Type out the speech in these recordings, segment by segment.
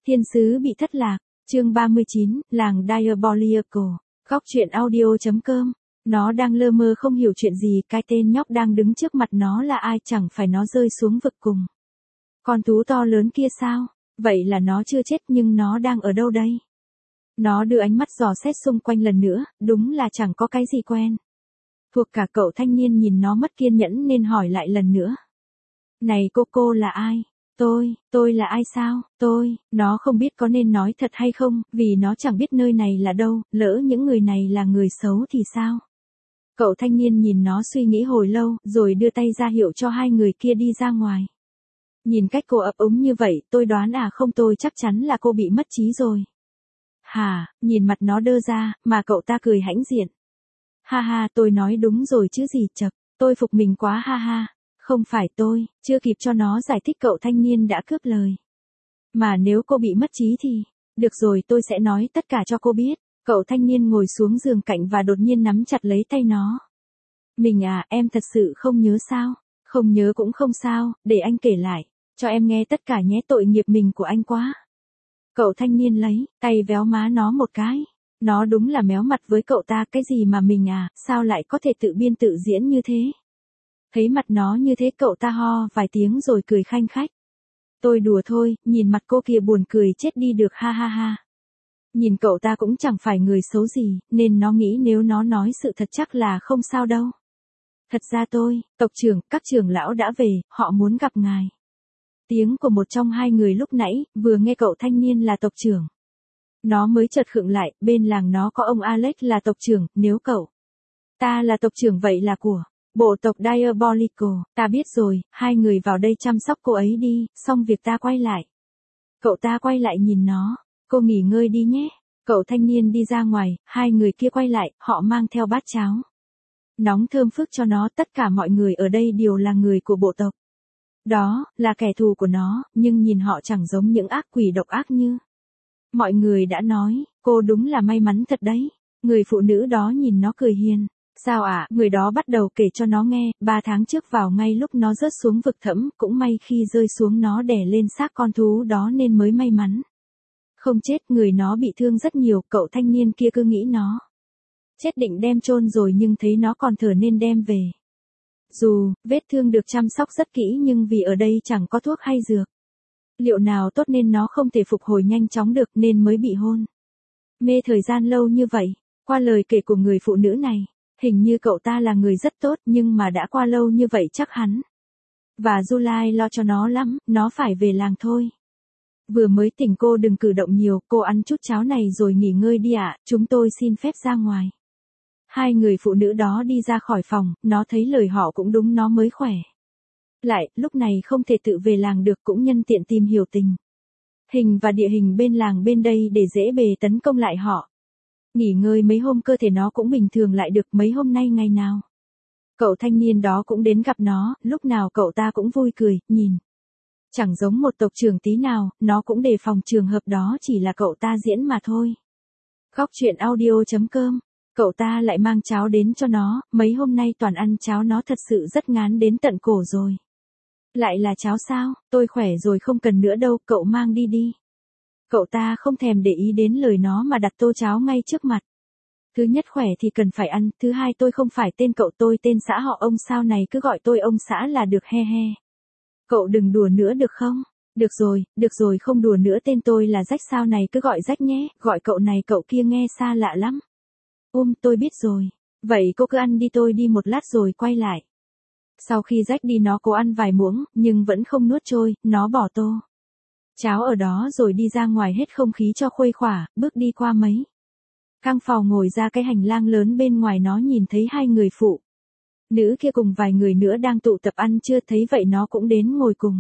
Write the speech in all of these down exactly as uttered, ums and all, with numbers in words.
Thiên sứ bị thất lạc, chương ba mươi chín, làng Diabolical, góc truyện audio.com. Nó đang lơ mơ không hiểu chuyện gì, cái tên nhóc đang đứng trước mặt nó là ai, chẳng phải nó rơi xuống vực cùng. Con thú to lớn kia sao? Vậy là nó chưa chết nhưng nó đang ở đâu đây? Nó đưa ánh mắt dò xét xung quanh lần nữa, đúng là chẳng có cái gì quen. Thuộc cả cậu thanh niên nhìn nó mất kiên nhẫn nên hỏi lại lần nữa. Này cô cô là ai? Tôi, tôi là ai sao? Tôi, nó không biết có nên nói thật hay không, vì nó chẳng biết nơi này là đâu, lỡ những người này là người xấu thì sao? Cậu thanh niên nhìn nó suy nghĩ hồi lâu, rồi đưa tay ra hiệu cho hai người kia đi ra ngoài. Nhìn cách cô ấp úng như vậy, tôi đoán à không tôi chắc chắn là cô bị mất trí rồi. Hả, nhìn mặt nó đơ ra, mà cậu ta cười hãnh diện. Ha ha, tôi nói đúng rồi chứ gì chậc, tôi phục mình quá ha ha. Không phải tôi, chưa kịp cho nó giải thích cậu thanh niên đã cướp lời. Mà nếu cô bị mất trí thì, được rồi tôi sẽ nói tất cả cho cô biết. Cậu thanh niên ngồi xuống giường cạnh và đột nhiên nắm chặt lấy tay nó. Mình à, em thật sự không nhớ sao? Không nhớ cũng không sao, để anh kể lại, cho em nghe tất cả nhé, tội nghiệp mình của anh quá. Cậu thanh niên lấy tay véo má nó một cái. Nó đúng là méo mặt với cậu ta, cái gì mà mình à, sao lại có thể tự biên tự diễn như thế? Thấy mặt nó như thế cậu ta ho vài tiếng rồi cười khanh khách. Tôi đùa thôi, nhìn mặt cô kia buồn cười chết đi được ha ha ha. Nhìn cậu ta cũng chẳng phải người xấu gì, nên nó nghĩ nếu nó nói sự thật chắc là không sao đâu. Thật ra tôi, tộc trưởng, các trưởng lão đã về, họ muốn gặp ngài. Tiếng của một trong hai người lúc nãy, vừa nghe cậu thanh niên là tộc trưởng. Nó mới chợt khựng lại, bên làng nó có ông Alex là tộc trưởng, nếu cậu ta là tộc trưởng vậy là của bộ tộc Diabolical, ta biết rồi, hai người vào đây chăm sóc cô ấy đi, xong việc ta quay lại. Cậu ta quay lại nhìn nó, cô nghỉ ngơi đi nhé. Cậu thanh niên đi ra ngoài, hai người kia quay lại, họ mang theo bát cháo nóng thơm phức cho nó, tất cả mọi người ở đây đều là người của bộ tộc. Đó, là kẻ thù của nó, nhưng nhìn họ chẳng giống những ác quỷ độc ác như. Mọi người đã nói, cô đúng là may mắn thật đấy. Người phụ nữ đó nhìn nó cười hiền. Sao ạ, à? Người đó bắt đầu kể cho nó nghe, ba tháng trước vào ngay lúc nó rớt xuống vực thẳm, cũng may khi rơi xuống nó đè lên xác con thú đó nên mới may mắn. Không chết, người nó bị thương rất nhiều, cậu thanh niên kia cứ nghĩ nó chết định đem chôn rồi nhưng thấy nó còn thở nên đem về. Dù, vết thương được chăm sóc rất kỹ nhưng vì ở đây chẳng có thuốc hay dược liệu nào tốt nên nó không thể phục hồi nhanh chóng được nên mới bị hôn mê thời gian lâu như vậy. Qua lời kể của người phụ nữ này, hình như cậu ta là người rất tốt nhưng mà đã qua lâu như vậy chắc hắn và July lo cho nó lắm, nó phải về làng thôi. Vừa mới tỉnh cô đừng cử động nhiều, cô ăn chút cháo này rồi nghỉ ngơi đi ạ, chúng tôi xin phép ra ngoài. Hai người phụ nữ đó đi ra khỏi phòng, nó thấy lời họ cũng đúng nó mới khỏe. Lại, lúc này không thể tự về làng được cũng nhân tiện tìm hiểu tình hình và địa hình bên làng bên đây để dễ bề tấn công lại họ. Nghỉ ngơi mấy hôm cơ thể nó cũng bình thường lại được, mấy hôm nay ngày nào cậu thanh niên đó cũng đến gặp nó, lúc nào cậu ta cũng vui cười, nhìn chẳng giống một tộc trưởng tí nào, nó cũng đề phòng trường hợp đó chỉ là cậu ta diễn mà thôi. Góc truyện audio.com, cậu ta lại mang cháo đến cho nó, mấy hôm nay toàn ăn cháo nó thật sự rất ngán đến tận cổ rồi. Lại là cháo sao, tôi khỏe rồi không cần nữa đâu, cậu mang đi đi. Cậu ta không thèm để ý đến lời nó mà đặt tô cháo ngay trước mặt. Thứ nhất khỏe thì cần phải ăn, thứ hai tôi không phải tên cậu, tôi tên xã họ ông, sao này cứ gọi tôi ông xã là được he he. Cậu đừng đùa nữa được không? Được rồi, được rồi không đùa nữa, tên tôi là Rách, sao này cứ gọi Rách nhé, gọi cậu này cậu kia nghe xa lạ lắm. Um, tôi biết rồi. Vậy cô cứ ăn đi, tôi đi một lát rồi quay lại. Sau khi Rách đi nó cố ăn vài muỗng, nhưng vẫn không nuốt trôi, nó bỏ tô cháo ở đó rồi đi ra ngoài hết không khí cho khuây khỏa, bước đi qua mấy căn phòng ngồi ra cái hành lang lớn bên ngoài, nó nhìn thấy hai người phụ nữ kia cùng vài người nữa đang tụ tập ăn trưa, thấy vậy nó cũng đến ngồi cùng.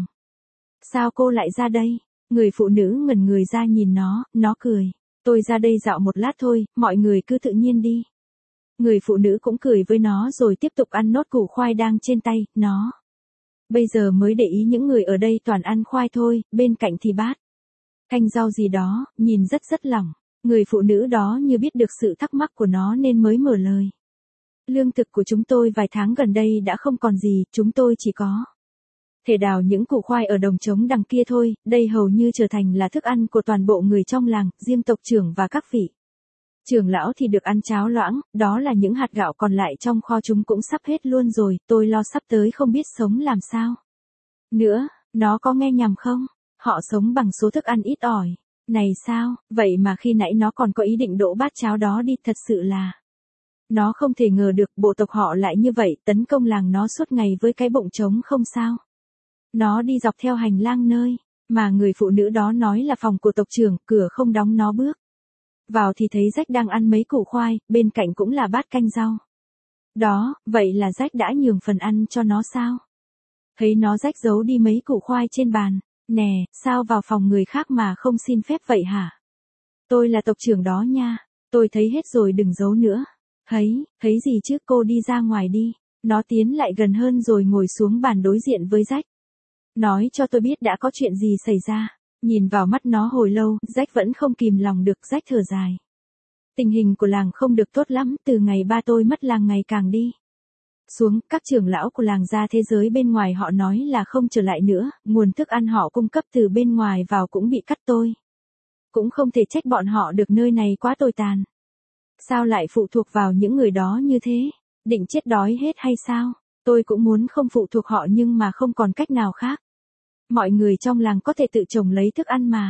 Sao cô lại ra đây? Người phụ nữ ngẩn người ra nhìn nó, nó cười. Tôi ra đây dạo một lát thôi, mọi người cứ tự nhiên đi. Người phụ nữ cũng cười với nó rồi tiếp tục ăn nốt củ khoai đang trên tay, nó bây giờ mới để ý những người ở đây toàn ăn khoai thôi, bên cạnh thì bát canh rau gì đó, nhìn rất rất lỏng. Người phụ nữ đó như biết được sự thắc mắc của nó nên mới mở lời. Lương thực của chúng tôi vài tháng gần đây đã không còn gì, chúng tôi chỉ có Thể đào những củ khoai ở đồng trống đằng kia thôi, đây hầu như trở thành là thức ăn của toàn bộ người trong làng, riêng tộc trưởng và các vị trưởng lão thì được ăn cháo loãng, đó là những hạt gạo còn lại trong kho chúng cũng sắp hết luôn rồi, tôi lo sắp tới không biết sống làm sao. Nữa, nó có nghe nhầm không? Họ sống bằng số thức ăn ít ỏi. Này sao, vậy mà khi nãy nó còn có ý định đổ bát cháo đó đi, thật sự là... Nó không thể ngờ được bộ tộc họ lại như vậy, tấn công làng nó suốt ngày với cái bụng trống không sao. Nó đi dọc theo hành lang nơi mà người phụ nữ đó nói là phòng của tộc trưởng, cửa không đóng nó bước vào thì thấy Rách đang ăn mấy củ khoai, bên cạnh cũng là bát canh rau. Đó, vậy là Rách đã nhường phần ăn cho nó sao? Thấy nó Rách giấu đi mấy củ khoai trên bàn. Nè, sao vào phòng người khác mà không xin phép vậy hả? Tôi là tộc trưởng đó nha. Tôi thấy hết rồi, đừng giấu nữa. Thấy, thấy gì chứ, cô đi ra ngoài đi. Nó tiến lại gần hơn rồi ngồi xuống bàn đối diện với Rách. Nói cho tôi biết đã có chuyện gì xảy ra. Nhìn vào mắt nó hồi lâu, Rách vẫn không kìm lòng được, Rách thở dài. Tình hình của làng không được tốt lắm, từ ngày ba tôi mất làng ngày càng đi xuống, các trưởng lão của làng ra thế giới bên ngoài họ nói là không trở lại nữa, nguồn thức ăn họ cung cấp từ bên ngoài vào cũng bị cắt, tôi cũng không thể trách bọn họ được, nơi này quá tồi tàn. Sao lại phụ thuộc vào những người đó như thế? Định chết đói hết hay sao? Tôi cũng muốn không phụ thuộc họ nhưng mà không còn cách nào khác. Mọi người trong làng có thể tự trồng lấy thức ăn mà.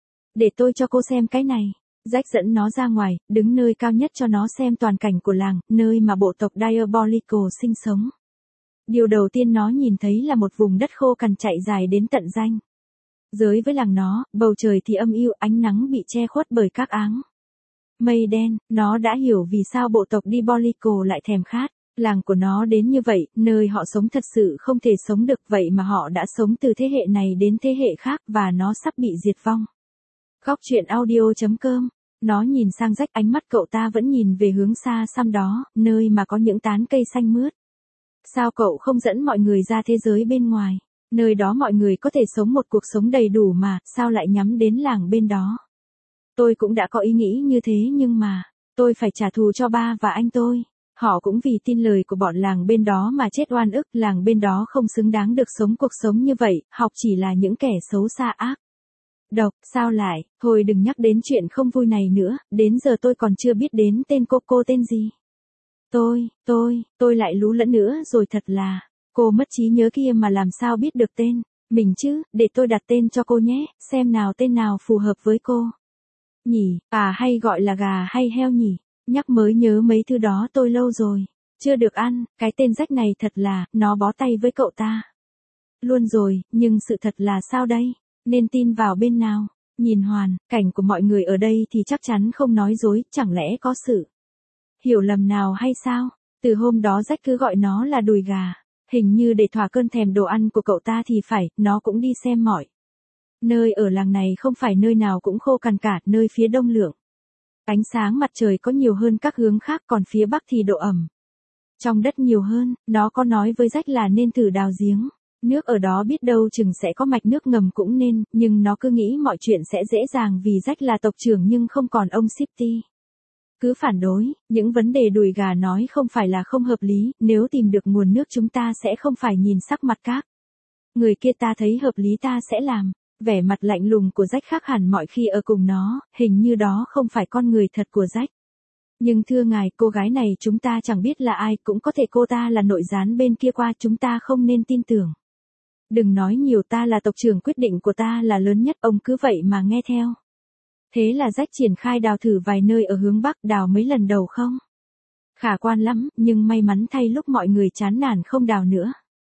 Để tôi cho cô xem cái này. Rách dẫn nó ra ngoài, đứng nơi cao nhất cho nó xem toàn cảnh của làng, nơi mà bộ tộc Diabolical sinh sống. Điều đầu tiên nó nhìn thấy là một vùng đất khô cằn chạy dài đến tận ranh giới với làng nó, bầu trời thì âm u, ánh nắng bị che khuất bởi các áng mây đen. Nó đã hiểu vì sao bộ tộc Diabolical lại thèm khát làng của nó đến như vậy, nơi họ sống thật sự không thể sống được, vậy mà họ đã sống từ thế hệ này đến thế hệ khác và nó sắp bị diệt vong. Góc truyện audio chấm com. Nó nhìn sang Rách, ánh mắt cậu ta vẫn nhìn về hướng xa xăm đó, nơi mà có những tán cây xanh mướt. Sao cậu không dẫn mọi người ra thế giới bên ngoài? Nơi đó mọi người có thể sống một cuộc sống đầy đủ mà, sao lại nhắm đến làng bên đó? Tôi cũng đã có ý nghĩ như thế nhưng mà, tôi phải trả thù cho ba và anh tôi. Họ cũng vì tin lời của bọn làng bên đó mà chết oan ức, làng bên đó không xứng đáng được sống cuộc sống như vậy, học chỉ là những kẻ xấu xa ác độc. Sao lại, thôi đừng nhắc đến chuyện không vui này nữa, đến giờ tôi còn chưa biết đến tên cô, cô tên gì? Tôi, tôi, tôi lại lú lẫn nữa rồi, thật là, cô mất trí nhớ kia mà làm sao biết được tên mình chứ, để tôi đặt tên cho cô nhé, xem nào tên nào phù hợp với cô. Nhỉ, à hay gọi là gà hay heo nhỉ, nhắc mới nhớ mấy thứ đó tôi lâu rồi, chưa được ăn, cái tên Rách này thật là, nó bó tay với cậu ta luôn rồi, nhưng sự thật là sao đây? Nên tin vào bên nào? Nhìn hoàn cảnh của mọi người ở đây thì chắc chắn không nói dối, chẳng lẽ có sự hiểu lầm nào hay sao? Từ hôm đó Rách cứ gọi nó là đùi gà, hình như để thỏa cơn thèm đồ ăn của cậu ta thì phải, nó cũng đi xem mọi nơi ở làng này không phải nơi nào cũng khô cằn cả, nơi phía đông lượng ánh sáng mặt trời có nhiều hơn các hướng khác, còn phía bắc thì độ ẩm trong đất nhiều hơn. Nó có nói với Rách là nên thử đào giếng nước ở đó, biết đâu chừng sẽ có mạch nước ngầm cũng nên, nhưng nó cứ nghĩ mọi chuyện sẽ dễ dàng vì Rách là tộc trưởng nhưng không còn ông Shifty cứ phản đối. Những vấn đề đùi gà nói không phải là không hợp lý, nếu tìm được nguồn nước chúng ta sẽ không phải nhìn sắc mặt các người kia, ta thấy hợp lý ta sẽ làm. Vẻ mặt lạnh lùng của Rách khác hẳn mọi khi ở cùng nó, hình như đó không phải con người thật của Rách. Nhưng thưa ngài, cô gái này chúng ta chẳng biết là ai, cũng có thể cô ta là nội gián bên kia qua, chúng ta không nên tin tưởng. Đừng nói nhiều, ta là tộc trưởng, quyết định của ta là lớn nhất, ông cứ vậy mà nghe theo. Thế là Rách triển khai đào thử vài nơi ở hướng bắc, đào mấy lần đầu không khả quan lắm, nhưng may mắn thay lúc mọi người chán nản không đào nữa.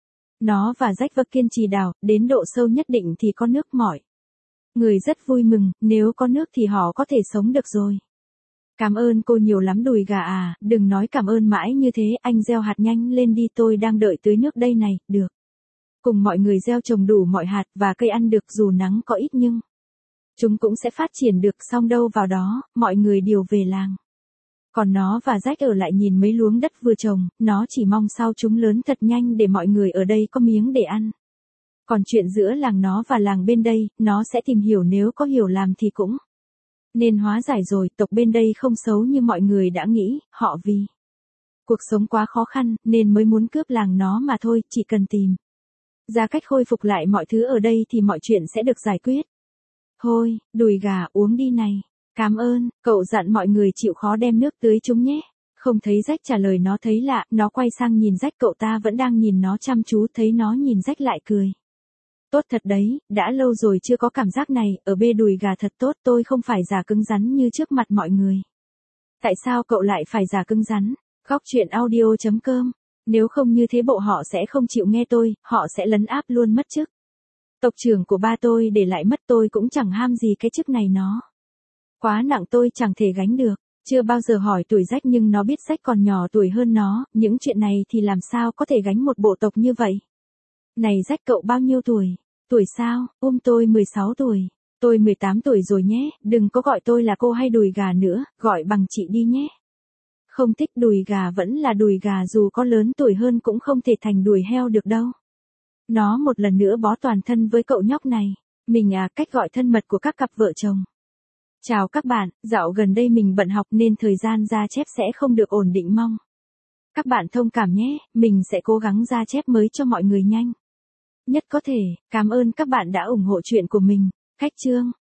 Nó và Rách vật kiên trì đào, đến độ sâu nhất định thì có nước, mọi người rất vui mừng, nếu có nước thì họ có thể sống được rồi. Cảm ơn cô nhiều lắm đùi gà à, đừng nói cảm ơn mãi như thế, anh gieo hạt nhanh lên đi, tôi đang đợi tưới nước đây này. Được. Cùng mọi người gieo trồng đủ mọi hạt và cây ăn được, dù nắng có ít nhưng chúng cũng sẽ phát triển được, xong đâu vào đó, mọi người điều về làng. Còn nó và Rách ở lại nhìn mấy luống đất vừa trồng, nó chỉ mong sao chúng lớn thật nhanh để mọi người ở đây có miếng để ăn. Còn chuyện giữa làng nó và làng bên đây, nó sẽ tìm hiểu, nếu có hiểu làm thì cũng nên hóa giải rồi. Tộc bên đây không xấu như mọi người đã nghĩ, họ vì cuộc sống quá khó khăn nên mới muốn cướp làng nó mà thôi, chỉ cần tìm Ra cách khôi phục lại mọi thứ ở đây thì mọi chuyện sẽ được giải quyết. Thôi, đùi gà uống đi này. Cảm ơn, cậu dặn mọi người chịu khó đem nước tưới chúng nhé. Không thấy Jack trả lời nó thấy lạ, nó quay sang nhìn Jack, cậu ta vẫn đang nhìn nó chăm chú, thấy nó nhìn Jack lại cười. Tốt thật đấy, đã lâu rồi chưa có cảm giác này, ở bê đùi gà thật tốt, tôi không phải giả cứng rắn như trước mặt mọi người. Tại sao cậu lại phải giả cứng rắn? Góc truyện audio chấm com. Nếu không như thế bộ họ sẽ không chịu nghe tôi, họ sẽ lấn áp luôn mất chức. Tộc trưởng của ba tôi để lại mất, tôi cũng chẳng ham gì cái chức này nó. Quá nặng tôi chẳng thể gánh được. Chưa bao giờ hỏi tuổi Jack nhưng nó biết Jack còn nhỏ tuổi hơn nó, những chuyện này thì làm sao có thể gánh một bộ tộc như vậy. Này Jack, cậu bao nhiêu tuổi? Tuổi sao? Ôm tôi mười sáu tuổi. Tôi mười tám tuổi rồi nhé, đừng có gọi tôi là cô hay đùi gà nữa, gọi bằng chị đi nhé. Không thích đùi gà vẫn là đùi gà, dù có lớn tuổi hơn cũng không thể thành đùi heo được đâu. Nó một lần nữa bó toàn thân với cậu nhóc này. Mình à, cách gọi thân mật của các cặp vợ chồng. Chào các bạn, dạo gần đây mình bận học nên thời gian ra chép sẽ không được ổn định, mong các bạn thông cảm nhé, mình sẽ cố gắng ra chép mới cho mọi người nhanh nhất có thể. Cảm ơn các bạn đã ủng hộ chuyện của mình. Cách chương